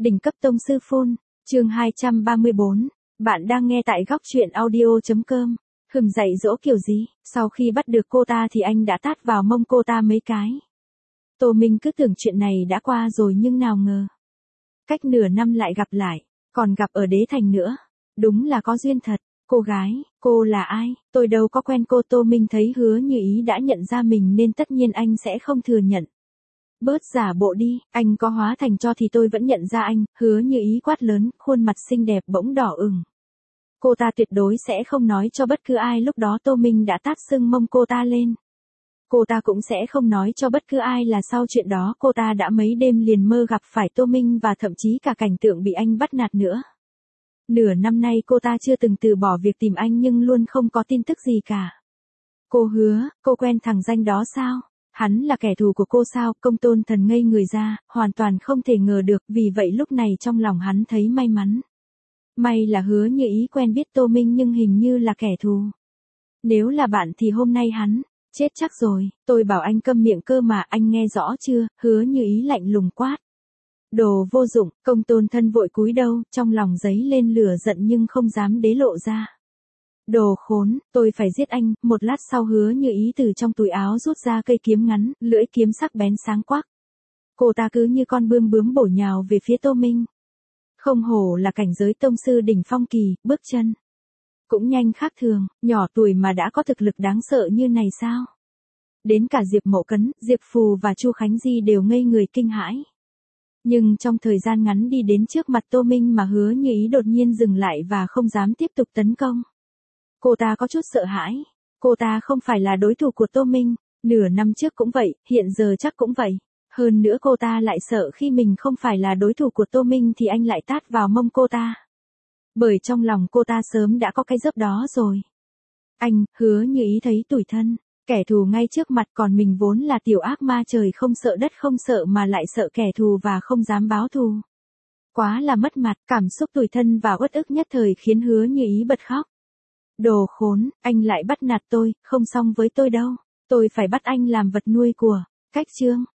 Đỉnh cấp tông sư phun, chương 234, bạn đang nghe tại góc truyện audio.com. Dạy dỗ kiểu gì, sau khi bắt được cô ta thì anh đã tát vào mông cô ta mấy cái. Tô Minh cứ tưởng chuyện này đã qua rồi nhưng nào ngờ. Cách nửa năm lại gặp lại, còn gặp ở Đế Thành nữa. Đúng là có duyên thật. Cô gái, cô là ai? Tôi đâu có quen cô. Tô Minh thấy Hứa Như Ý đã nhận ra mình nên tất nhiên anh sẽ không thừa nhận. Bớt giả bộ đi, anh có hóa thành cho thì tôi vẫn nhận ra anh. Hứa Như Ý quát lớn, khuôn mặt xinh đẹp bỗng đỏ ửng. Cô ta tuyệt đối sẽ không nói cho bất cứ ai lúc đó Tô Minh đã tát sưng mông cô ta lên. Cô ta cũng sẽ không nói cho bất cứ ai là sau chuyện đó cô ta đã mấy đêm liền mơ gặp phải Tô Minh và thậm chí cả cảnh tượng bị anh bắt nạt nữa. Nửa năm nay cô ta chưa từng từ bỏ việc tìm anh nhưng luôn không có tin tức gì cả. Cô Hứa, cô quen thằng danh đó sao? Hắn là kẻ thù của cô sao? Công Tôn Thần ngây người ra, hoàn toàn không thể ngờ được, vì vậy lúc này trong lòng hắn thấy may mắn. May là Hứa Như Ý quen biết Tô Minh nhưng hình như là kẻ thù. Nếu là bạn thì hôm nay hắn chết chắc rồi. Tôi bảo anh câm miệng cơ mà, anh nghe rõ chưa? Hứa Như Ý lạnh lùng quát. Đồ vô dụng. Công Tôn Thân vội cúi đầu, trong lòng dấy lên lửa giận nhưng không dám đế lộ ra. Đồ khốn, tôi phải giết anh. Một lát sau Hứa Như Ý từ trong túi áo rút ra cây kiếm ngắn, lưỡi kiếm sắc bén sáng quắc. Cô ta cứ như con bướm bổ nhào về phía Tô Minh. Không hổ là cảnh giới tông sư đỉnh phong kỳ, bước chân cũng nhanh khác thường, nhỏ tuổi mà đã có thực lực đáng sợ như này sao? Đến cả Diệp Mộ Cấn, Diệp Phù và Chu Khánh Di đều ngây người kinh hãi. Nhưng trong thời gian ngắn đi đến trước mặt Tô Minh mà Hứa Như Ý đột nhiên dừng lại và không dám tiếp tục tấn công. Cô ta có chút sợ hãi. Cô ta không phải là đối thủ của Tô Minh, nửa năm trước cũng vậy, hiện giờ chắc cũng vậy. Hơn nữa cô ta lại sợ khi mình không phải là đối thủ của Tô Minh thì anh lại tát vào mông cô ta. Bởi trong lòng cô ta sớm đã có cái dấp đó rồi. Anh, Hứa Như Ý thấy tủi thân, kẻ thù ngay trước mặt còn mình vốn là tiểu ác ma trời không sợ đất không sợ mà lại sợ kẻ thù và không dám báo thù. Quá là mất mặt, cảm xúc tủi thân và uất ức nhất thời khiến Hứa Như Ý bật khóc. Đồ khốn, anh lại bắt nạt tôi, không xong với tôi đâu. Tôi phải bắt anh làm vật nuôi của. Cách chương.